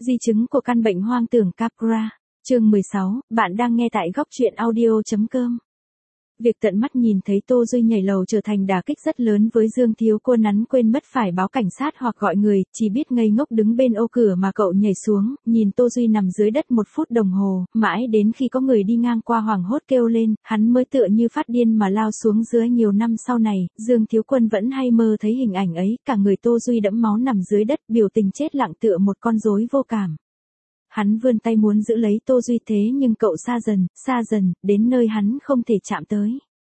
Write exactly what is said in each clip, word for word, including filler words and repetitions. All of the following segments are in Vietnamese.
Di chứng của căn bệnh hoang tưởng Capgras. Chương mười sáu, bạn đang nghe tại góc truyện audio.com. Việc tận mắt nhìn thấy Tô Duy nhảy lầu trở thành đả kích rất lớn với Dương Thiếu Quân. Hắn quên mất phải báo cảnh sát hoặc gọi người, chỉ biết ngây ngốc đứng bên ô cửa mà cậu nhảy xuống, nhìn Tô Duy nằm dưới đất một phút đồng hồ, mãi đến khi có người đi ngang qua hoảng hốt kêu lên, hắn mới tựa như phát điên mà lao xuống dưới. Nhiều năm sau này, Dương Thiếu Quân vẫn hay mơ thấy hình ảnh ấy, cả người Tô Duy đẫm máu nằm dưới đất, biểu tình chết lặng tựa một con rối vô cảm. Hắn vươn tay muốn giữ lấy Tô Duy thế nhưng cậu xa dần, xa dần, đến nơi hắn không thể chạm tới.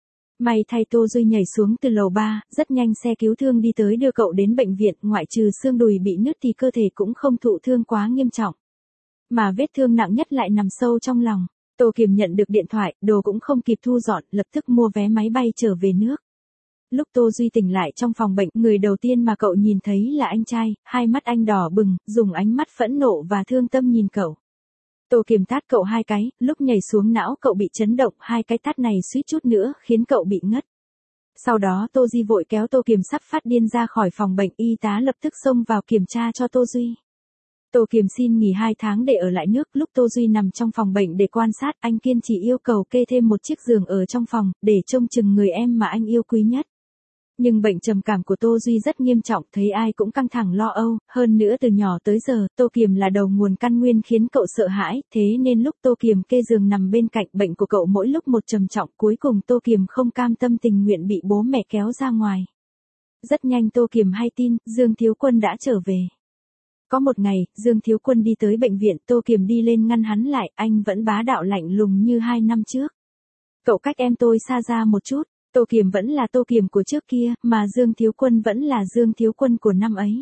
May thay Tô Duy nhảy xuống từ lầu ba, rất nhanh xe cứu thương đi tới đưa cậu đến bệnh viện, ngoại trừ xương đùi bị nứt thì cơ thể cũng không thụ thương quá nghiêm trọng. Mà vết thương nặng nhất lại nằm sâu trong lòng. Tô Kiềm nhận được điện thoại, đồ cũng không kịp thu dọn, lập tức mua vé máy bay trở về nước. Lúc Tô Duy tỉnh lại trong phòng bệnh, người đầu tiên mà cậu nhìn thấy là anh trai, hai mắt anh đỏ bừng, dùng ánh mắt phẫn nộ và thương tâm nhìn cậu. Tô Kiềm tát cậu hai cái, lúc nhảy xuống não cậu bị chấn động, hai cái tát này suýt chút nữa khiến cậu bị ngất. Sau đó Tô Duy vội kéo Tô Kiềm sắp phát điên ra khỏi phòng bệnh, y tá lập tức xông vào kiểm tra cho Tô Duy. Tô Kiềm xin nghỉ hai tháng để ở lại nước, lúc Tô Duy nằm trong phòng bệnh để quan sát, anh kiên trì yêu cầu kê thêm một chiếc giường ở trong phòng, để trông chừng người em mà anh yêu quý nhất. Nhưng bệnh trầm cảm của Tô Duy rất nghiêm trọng, thấy ai cũng căng thẳng lo âu, hơn nữa từ nhỏ tới giờ, Tô Kiềm là đầu nguồn căn nguyên khiến cậu sợ hãi, thế nên lúc Tô Kiềm kê giường nằm bên cạnh, bệnh của cậu mỗi lúc một trầm trọng, cuối cùng Tô Kiềm không cam tâm tình nguyện bị bố mẹ kéo ra ngoài. Rất nhanh Tô Kiềm hay tin, Dương Thiếu Quân đã trở về. Có một ngày, Dương Thiếu Quân đi tới bệnh viện, Tô Kiềm đi lên ngăn hắn lại, anh vẫn bá đạo lạnh lùng như hai năm trước. Cậu cách em tôi xa ra một chút. Tô Kiềm vẫn là Tô Kiềm của trước kia, mà Dương Thiếu Quân vẫn là Dương Thiếu Quân của năm ấy.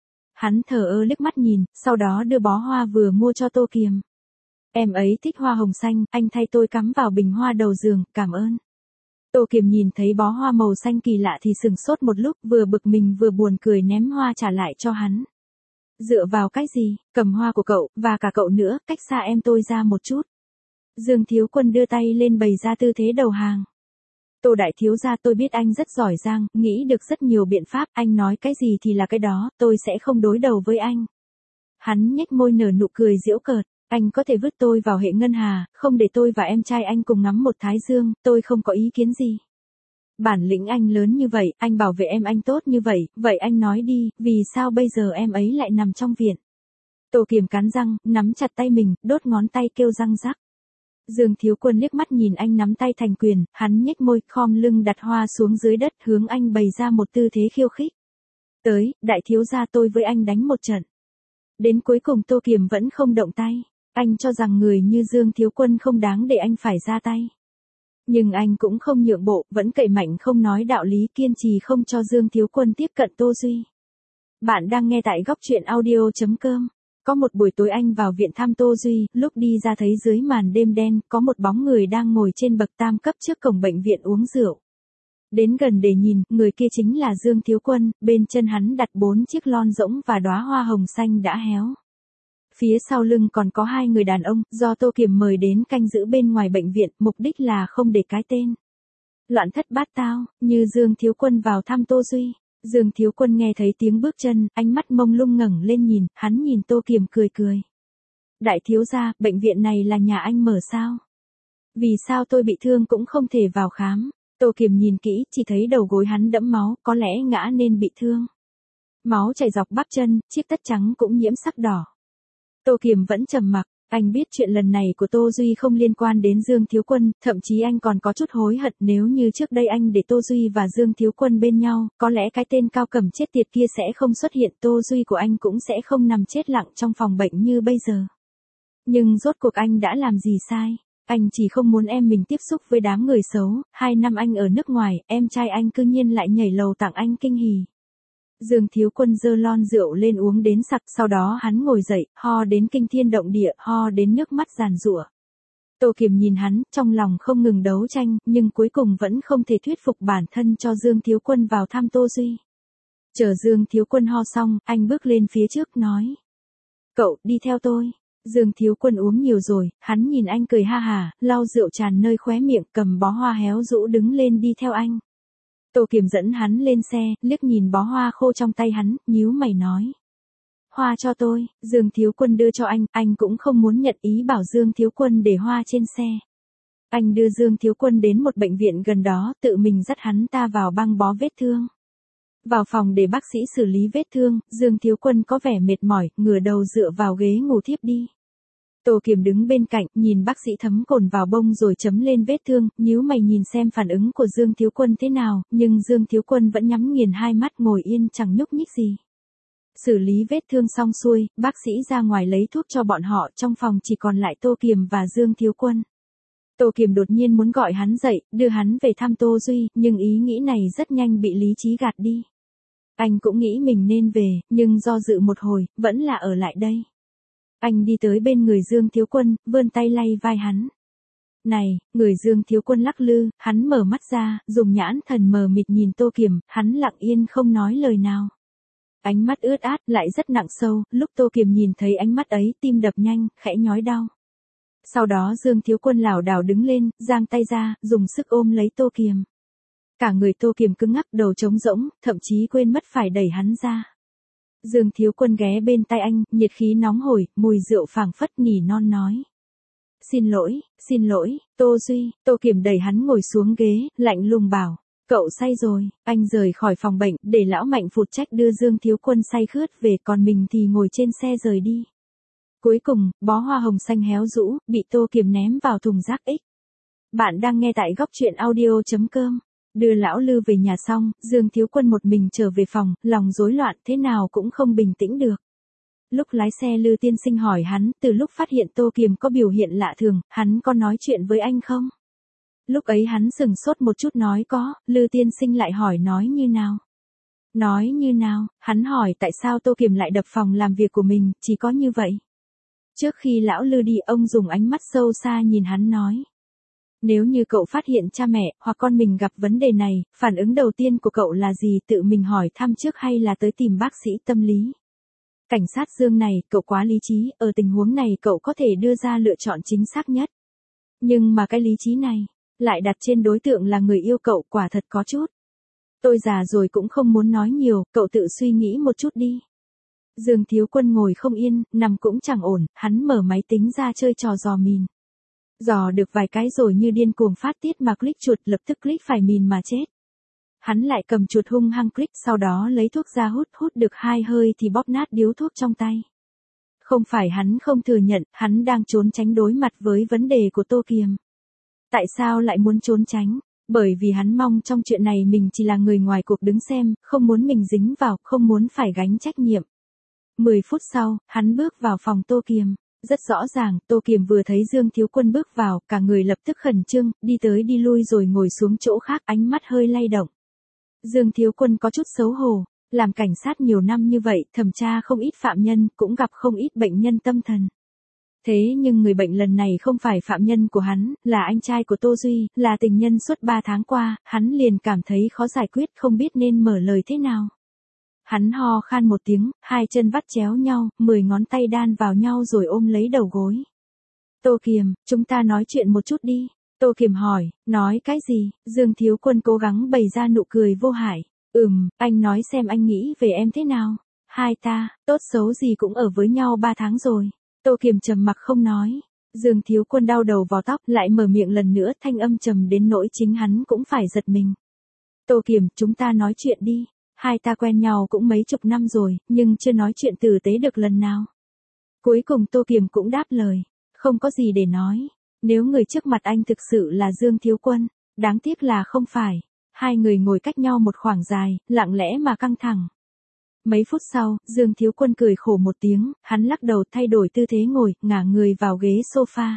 Hắn thờ ơ liếc mắt nhìn, sau đó đưa bó hoa vừa mua cho Tô Kiềm. Em ấy thích hoa hồng xanh, anh thay tôi cắm vào bình hoa đầu giường, cảm ơn. Tô Kiềm nhìn thấy bó hoa màu xanh kỳ lạ thì sừng sốt một lúc, vừa bực mình vừa buồn cười ném hoa trả lại cho hắn. Dựa vào cái gì, cầm hoa của cậu, và cả cậu nữa, cách xa em tôi ra một chút. Dương Thiếu Quân đưa tay lên bày ra tư thế đầu hàng. Tô đại thiếu gia, tôi biết anh rất giỏi giang, nghĩ được rất nhiều biện pháp, anh nói cái gì thì là cái đó, tôi sẽ không đối đầu với anh. Hắn nhếch môi nở nụ cười giễu cợt, anh có thể vứt tôi vào hệ ngân hà, không để tôi và em trai anh cùng ngắm một thái dương, tôi không có ý kiến gì. Bản lĩnh anh lớn như vậy, anh bảo vệ em anh tốt như vậy, vậy anh nói đi, vì sao bây giờ em ấy lại nằm trong viện? Tô Kiềm cắn răng, nắm chặt tay mình, đốt ngón tay kêu răng rắc. Dương Thiếu Quân liếc mắt nhìn anh nắm tay thành quyền, hắn nhếch môi, khom lưng đặt hoa xuống dưới đất, hướng anh bày ra một tư thế khiêu khích. Tới, đại thiếu gia, tôi với anh đánh một trận. Đến cuối cùng Tô Kiềm vẫn không động tay, anh cho rằng người như Dương Thiếu Quân không đáng để anh phải ra tay. Nhưng anh cũng không nhượng bộ, vẫn cậy mạnh không nói đạo lý, kiên trì không cho Dương Thiếu Quân tiếp cận Tô Duy. Bạn đang nghe tại góc truyện audio.com. Có một buổi tối anh vào viện thăm Tô Duy, lúc đi ra thấy dưới màn đêm đen, có một bóng người đang ngồi trên bậc tam cấp trước cổng bệnh viện uống rượu. Đến gần để nhìn, người kia chính là Dương Thiếu Quân, bên chân hắn đặt bốn chiếc lon rỗng và đóa hoa hồng xanh đã héo. Phía sau lưng còn có hai người đàn ông, do Tô Kiềm mời đến canh giữ bên ngoài bệnh viện, mục đích là không để cái tên loạn thất bát tao, như Dương Thiếu Quân vào thăm Tô Duy. Dương Thiếu Quân nghe thấy tiếng bước chân, ánh mắt mông lung ngẩng lên nhìn, hắn nhìn Tô Kiềm cười cười. Đại thiếu gia, bệnh viện này là nhà anh mở sao? Vì sao tôi bị thương cũng không thể vào khám? Tô Kiềm nhìn kỹ, chỉ thấy đầu gối hắn đẫm máu, có lẽ ngã nên bị thương. Máu chảy dọc bắp chân, chiếc tất trắng cũng nhiễm sắc đỏ. Tô Kiềm vẫn trầm mặc. Anh biết chuyện lần này của Tô Duy không liên quan đến Dương Thiếu Quân, thậm chí anh còn có chút hối hận, nếu như trước đây anh để Tô Duy và Dương Thiếu Quân bên nhau, có lẽ cái tên cao cầm chết tiệt kia sẽ không xuất hiện, Tô Duy của anh cũng sẽ không nằm chết lặng trong phòng bệnh như bây giờ. Nhưng rốt cuộc anh đã làm gì sai? Anh chỉ không muốn em mình tiếp xúc với đám người xấu, hai năm anh ở nước ngoài, em trai anh cư nhiên lại nhảy lầu tặng anh kinh hỉ. Dương Thiếu Quân giơ lon rượu lên uống đến sặc, sau đó hắn ngồi dậy, ho đến kinh thiên động địa, ho đến nước mắt giàn giụa. Tô Kiềm nhìn hắn, trong lòng không ngừng đấu tranh, nhưng cuối cùng vẫn không thể thuyết phục bản thân cho Dương Thiếu Quân vào thăm Tô Duy. Chờ Dương Thiếu Quân ho xong, anh bước lên phía trước nói. Cậu, đi theo tôi. Dương Thiếu Quân uống nhiều rồi, hắn nhìn anh cười ha hả, lau rượu tràn nơi khóe miệng, cầm bó hoa héo rũ đứng lên đi theo anh. Tô Kiềm dẫn hắn lên xe, liếc nhìn bó hoa khô trong tay hắn, nhíu mày nói. hoa cho tôi, Dương Thiếu Quân đưa cho anh, anh cũng không muốn nhận ý bảo Dương Thiếu Quân để hoa trên xe. Anh đưa Dương Thiếu Quân đến một bệnh viện gần đó, tự mình dắt hắn ta vào băng bó vết thương. Vào phòng để bác sĩ xử lý vết thương, Dương Thiếu Quân có vẻ mệt mỏi, ngửa đầu dựa vào ghế ngủ thiếp đi. Tô Kiềm đứng bên cạnh, nhìn bác sĩ thấm cồn vào bông rồi chấm lên vết thương, nhíu mày nhìn xem phản ứng của Dương Thiếu Quân thế nào, nhưng Dương Thiếu Quân vẫn nhắm nghiền hai mắt ngồi yên chẳng nhúc nhích gì. Xử lý vết thương xong xuôi, bác sĩ ra ngoài lấy thuốc cho bọn họ, trong phòng chỉ còn lại Tô Kiềm và Dương Thiếu Quân. Tô Kiềm đột nhiên muốn gọi hắn dậy, đưa hắn về thăm Tô Duy, nhưng ý nghĩ này rất nhanh bị lý trí gạt đi. Anh cũng nghĩ mình nên về, nhưng do dự một hồi, vẫn là ở lại đây. Anh đi tới bên người Dương Thiếu Quân, vươn tay lay vai hắn. Này, người Dương Thiếu Quân lắc lư, hắn mở mắt ra, dùng nhãn thần mờ mịt nhìn Tô Kiềm, hắn lặng yên không nói lời nào. Ánh mắt ướt át, lại rất nặng sâu, lúc Tô Kiềm nhìn thấy ánh mắt ấy, tim đập nhanh, khẽ nhói đau. Sau đó Dương Thiếu Quân lảo đảo đứng lên, giang tay ra, dùng sức ôm lấy Tô Kiềm. Cả người Tô Kiềm cứng ngắc, đầu trống rỗng, thậm chí quên mất phải đẩy hắn ra. Dương Thiếu Quân ghé bên tai anh, nhiệt khí nóng hổi, mùi rượu phảng phất nỉ non nói. Xin lỗi, xin lỗi, Tô Duy. Tô Kiềm đẩy hắn ngồi xuống ghế, lạnh lùng bảo. Cậu say rồi. Anh rời khỏi phòng bệnh, để lão Mạnh phụ trách đưa Dương Thiếu Quân say khướt về, còn mình thì ngồi trên xe rời đi. Cuối cùng, bó hoa hồng xanh héo rũ, bị Tô Kiềm ném vào thùng rác X. Bạn đang nghe tại góc truyện audio chấm com. Đưa lão Lư về nhà xong, Dương Thiếu Quân một mình trở về phòng, lòng rối loạn thế nào cũng không bình tĩnh được. Lúc lái xe Lư tiên sinh hỏi hắn, từ lúc phát hiện Tô Kiềm có biểu hiện lạ thường, hắn có nói chuyện với anh không? Lúc ấy hắn sừng sốt một chút nói có, Lư tiên sinh lại hỏi nói như nào? Nói như nào, hắn hỏi tại sao Tô Kiềm lại đập phòng làm việc của mình, chỉ có như vậy. Trước khi lão Lư đi, ông dùng ánh mắt sâu xa nhìn hắn nói. Nếu như cậu phát hiện cha mẹ hoặc con mình gặp vấn đề này, phản ứng đầu tiên của cậu là gì, tự mình hỏi thăm trước hay là tới tìm bác sĩ tâm lý? Cảnh sát Dương này, cậu quá lý trí, ở tình huống này cậu có thể đưa ra lựa chọn chính xác nhất. Nhưng mà cái lý trí này, lại đặt trên đối tượng là người yêu cậu, quả thật có chút. Tôi già rồi cũng không muốn nói nhiều, cậu tự suy nghĩ một chút đi. Dương Thiếu Quân ngồi không yên, nằm cũng chẳng ổn, hắn mở máy tính ra chơi trò dò mìn. Dò được vài cái rồi như điên cuồng phát tiết mà click chuột, lập tức click phải mìn mà chết. Hắn lại cầm chuột hung hăng click, sau đó lấy thuốc ra hút, hút được hai hơi thì bóp nát điếu thuốc trong tay. Không phải hắn không thừa nhận, hắn đang trốn tránh đối mặt với vấn đề của Tô Kiềm. Tại sao lại muốn trốn tránh? Bởi vì hắn mong trong chuyện này mình chỉ là người ngoài cuộc đứng xem, không muốn mình dính vào, không muốn phải gánh trách nhiệm. Mười phút sau, hắn bước vào phòng Tô Kiềm. Rất rõ ràng, Tô Kiềm vừa thấy Dương Thiếu Quân bước vào, cả người lập tức khẩn trương, đi tới đi lui rồi ngồi xuống chỗ khác, ánh mắt hơi lay động. Dương Thiếu Quân có chút xấu hổ, làm cảnh sát nhiều năm như vậy, thẩm tra không ít phạm nhân, cũng gặp không ít bệnh nhân tâm thần. Thế nhưng người bệnh lần này không phải phạm nhân của hắn, là anh trai của Tô Duy, là tình nhân suốt ba tháng qua, hắn liền cảm thấy khó giải quyết, không biết nên mở lời thế nào. Hắn ho khan một tiếng, hai chân vắt chéo nhau, mười ngón tay đan vào nhau rồi ôm lấy đầu gối. Tô Kiềm, chúng ta nói chuyện một chút đi. Tô Kiềm hỏi, nói cái gì? Dương Thiếu Quân cố gắng bày ra nụ cười vô hại. Ừm, anh nói xem anh nghĩ về em thế nào? Hai ta, tốt xấu gì cũng ở với nhau ba tháng rồi. Tô Kiềm trầm mặc không nói. Dương Thiếu Quân đau đầu vò tóc, lại mở miệng lần nữa, thanh âm trầm đến nỗi chính hắn cũng phải giật mình. Tô Kiềm, chúng ta nói chuyện đi. Hai ta quen nhau cũng mấy chục năm rồi, nhưng chưa nói chuyện tử tế được lần nào. Cuối cùng Tô Kiềm cũng đáp lời, không có gì để nói. Nếu người trước mặt anh thực sự là Dương Thiếu Quân, đáng tiếc là không phải. Hai người ngồi cách nhau một khoảng dài, lặng lẽ mà căng thẳng. Mấy phút sau, Dương Thiếu Quân cười khổ một tiếng, hắn lắc đầu thay đổi tư thế ngồi, ngả người vào ghế sofa.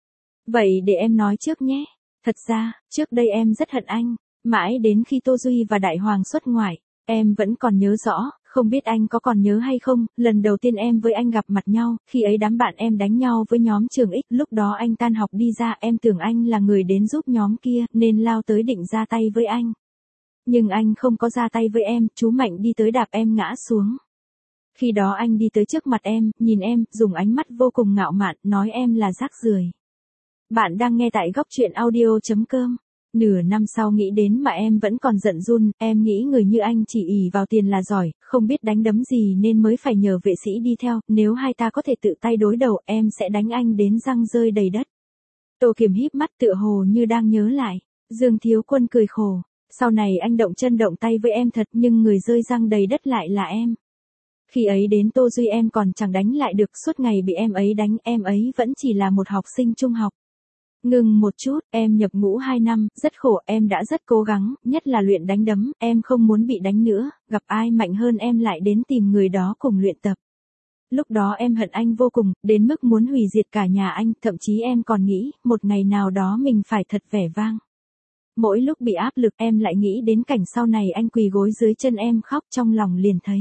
Vậy để em nói trước nhé. Thật ra, trước đây em rất hận anh, mãi đến khi Tô Duy và Đại Hoàng xuất ngoại. Em vẫn còn nhớ rõ, không biết anh có còn nhớ hay không, lần đầu tiên em với anh gặp mặt nhau, khi ấy đám bạn em đánh nhau với nhóm trường X, lúc đó anh tan học đi ra, em tưởng anh là người đến giúp nhóm kia, nên lao tới định ra tay với anh. Nhưng anh không có ra tay với em, chú Mạnh đi tới đạp em ngã xuống. Khi đó anh đi tới trước mặt em, nhìn em, dùng ánh mắt vô cùng ngạo mạn, nói em là rác rưởi. Bạn đang nghe tại góc truyện audio chấm com. Nửa năm sau nghĩ đến mà em vẫn còn giận run, em nghĩ người như anh chỉ ỷ vào tiền là giỏi, không biết đánh đấm gì nên mới phải nhờ vệ sĩ đi theo, nếu hai ta có thể tự tay đối đầu em sẽ đánh anh đến răng rơi đầy đất. Tô Kiềm híp mắt tựa hồ như đang nhớ lại. Dương Thiếu Quân cười khổ, sau này anh động chân động tay với em thật nhưng người rơi răng đầy đất lại là em. Khi ấy đến Tô Duy em còn chẳng đánh lại được, suốt ngày bị em ấy đánh, em ấy vẫn chỉ là một học sinh trung học. Ngừng một chút, em nhập ngũ hai năm, rất khổ, em đã rất cố gắng, nhất là luyện đánh đấm, em không muốn bị đánh nữa, gặp ai mạnh hơn em lại đến tìm người đó cùng luyện tập. Lúc đó em hận anh vô cùng, đến mức muốn hủy diệt cả nhà anh, thậm chí em còn nghĩ, một ngày nào đó mình phải thật vẻ vang. Mỗi lúc bị áp lực em lại nghĩ đến cảnh sau này anh quỳ gối dưới chân em khóc, trong lòng liền thấy.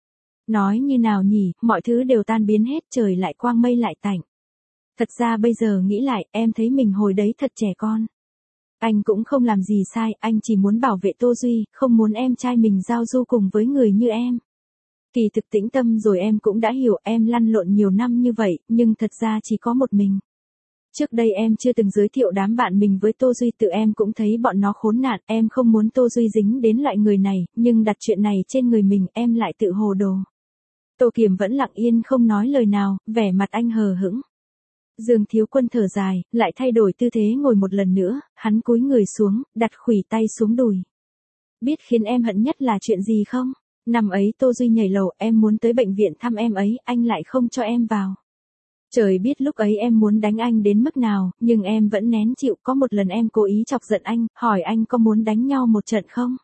Nói như nào nhỉ, mọi thứ đều tan biến hết, trời lại quang mây lại tạnh. Thật ra bây giờ nghĩ lại, em thấy mình hồi đấy thật trẻ con. Anh cũng không làm gì sai, anh chỉ muốn bảo vệ Tô Duy, không muốn em trai mình giao du cùng với người như em. Kỳ thực tĩnh tâm rồi em cũng đã hiểu, em lăn lộn nhiều năm như vậy, nhưng thật ra chỉ có một mình. Trước đây em chưa từng giới thiệu đám bạn mình với Tô Duy, tự em cũng thấy bọn nó khốn nạn, em không muốn Tô Duy dính đến loại người này, nhưng đặt chuyện này trên người mình em lại tự hồ đồ. Tô Kiềm vẫn lặng yên không nói lời nào, vẻ mặt anh hờ hững. Dương Thiếu Quân thở dài, lại thay đổi tư thế ngồi một lần nữa, hắn cúi người xuống, đặt khuỷu tay xuống đùi. Biết khiến em hận nhất là chuyện gì không? Năm ấy Tô Duy nhảy lầu, em muốn tới bệnh viện thăm em ấy, anh lại không cho em vào. Trời biết lúc ấy em muốn đánh anh đến mức nào, nhưng em vẫn nén chịu, có một lần em cố ý chọc giận anh, hỏi anh có muốn đánh nhau một trận không?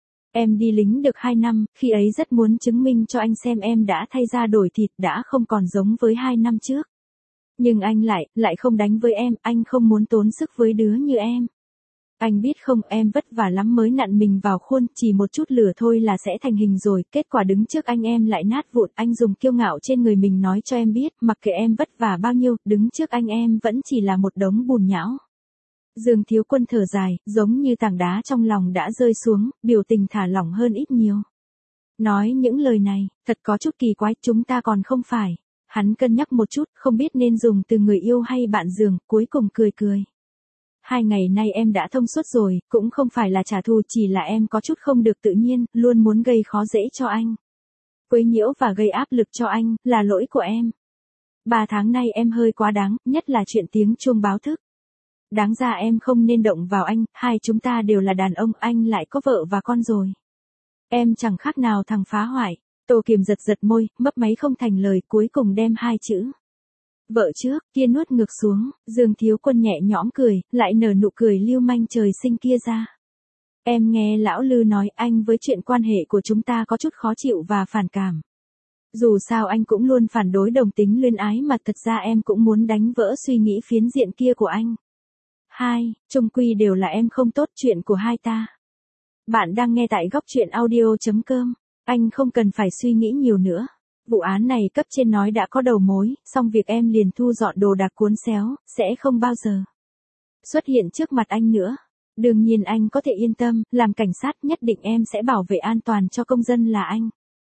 Em đi lính được hai năm, khi ấy rất muốn chứng minh cho anh xem em đã thay da đổi thịt, đã không còn giống với hai năm trước. Nhưng anh lại, lại không đánh với em, anh không muốn tốn sức với đứa như em. Anh biết không, em vất vả lắm mới nặn mình vào khuôn, chỉ một chút lửa thôi là sẽ thành hình rồi, kết quả đứng trước anh em lại nát vụn, anh dùng kiêu ngạo trên người mình nói cho em biết, mặc kệ em vất vả bao nhiêu, đứng trước anh em vẫn chỉ là một đống bùn nhão. Dương Thiếu Quân thở dài, giống như tảng đá trong lòng đã rơi xuống, biểu tình thả lỏng hơn ít nhiều. Nói những lời này, thật có chút kỳ quái, chúng ta còn không phải. Hắn cân nhắc một chút, không biết nên dùng từ người yêu hay bạn giường, cuối cùng cười cười. Hai ngày nay em đã thông suốt rồi, cũng không phải là trả thù, chỉ là em có chút không được tự nhiên, luôn muốn gây khó dễ cho anh. Quấy nhiễu và gây áp lực cho anh, là lỗi của em. Ba tháng nay em hơi quá đáng, nhất là chuyện tiếng chuông báo thức. Đáng ra em không nên động vào anh, hai chúng ta đều là đàn ông, anh lại có vợ và con rồi. Em chẳng khác nào thằng phá hoại. Tô Kiềm giật giật môi, mấp máy không thành lời, cuối cùng đem hai chữ vợ trước kia nuốt ngược xuống. Dương Thiếu Quân nhẹ nhõm cười, lại nở nụ cười lưu manh trời sinh kia ra. Em nghe lão Lư nói anh với chuyện quan hệ của chúng ta có chút khó chịu và phản cảm. Dù sao anh cũng luôn phản đối đồng tính luyến ái, mà thật ra em cũng muốn đánh vỡ suy nghĩ phiến diện kia của anh. Hai, chung quy đều là em không tốt, chuyện của hai ta. Bạn đang nghe tại góc truyện audio chấm com. Anh không cần phải suy nghĩ nhiều nữa. Vụ án này cấp trên nói đã có đầu mối, xong việc em liền thu dọn đồ đạc cuốn xéo, sẽ không bao giờ xuất hiện trước mặt anh nữa. Đương nhiên anh có thể yên tâm, làm cảnh sát nhất định em sẽ bảo vệ an toàn cho công dân là anh.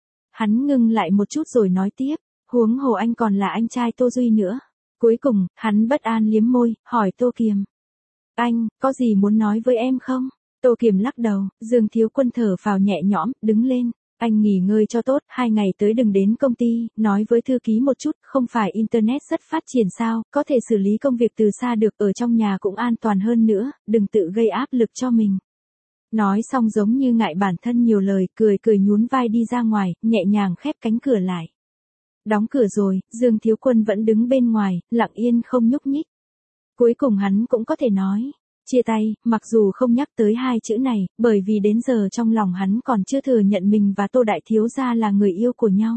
Hắn ngưng lại một chút rồi nói tiếp, huống hồ anh còn là anh trai Tô Duy nữa. Cuối cùng, hắn bất an liếm môi, hỏi Tô Kiềm. Anh, có gì muốn nói với em không? Tô Kiềm lắc đầu, Dương Thiếu Quân thở phào nhẹ nhõm, đứng lên. Anh nghỉ ngơi cho tốt, hai ngày tới đừng đến công ty, nói với thư ký một chút, không phải Internet rất phát triển sao, có thể xử lý công việc từ xa được, ở trong nhà cũng an toàn hơn nữa, đừng tự gây áp lực cho mình. Nói xong giống như ngại bản thân nhiều lời, cười cười nhún vai đi ra ngoài, nhẹ nhàng khép cánh cửa lại. Đóng cửa rồi, Dương Thiếu Quân vẫn đứng bên ngoài, lặng yên không nhúc nhích. Cuối cùng hắn cũng có thể nói. Chia tay, mặc dù không nhắc tới hai chữ này, bởi vì đến giờ trong lòng hắn còn chưa thừa nhận mình và Tô Đại Thiếu Gia là người yêu của nhau.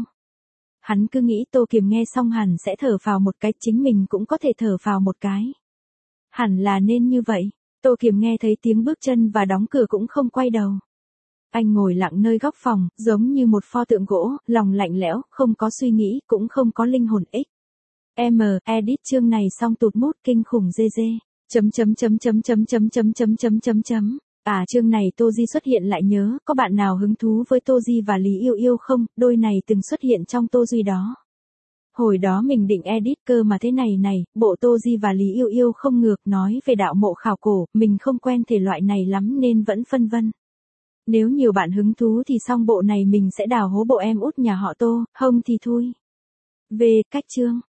Hắn cứ nghĩ Tô Kiềm nghe xong hẳn sẽ thở phào một cái, chính mình cũng có thể thở phào một cái. Hẳn là nên như vậy. Tô Kiềm nghe thấy tiếng bước chân và đóng cửa cũng không quay đầu. Anh ngồi lặng nơi góc phòng, giống như một pho tượng gỗ, lòng lạnh lẽo, không có suy nghĩ, cũng không có linh hồn ích. M, edit chương này xong tụt mút kinh khủng dê dê. Chấm chấm chấm chấm chấm chấm chấm chấm chấm chấm chấm. À chương này Tô Di xuất hiện lại nhớ, có bạn nào hứng thú với Tô Di và Lý Yêu Yêu không, đôi này từng xuất hiện trong Tô Duy đó. Hồi đó mình định edit cơ mà thế này này, bộ Tô Di và Lý Yêu Yêu không ngược nói về đạo mộ khảo cổ, mình không quen thể loại này lắm nên vẫn phân vân. Nếu nhiều bạn hứng thú thì xong bộ này mình sẽ đào hố bộ em út nhà họ Tô, không thì thôi. Về cách chương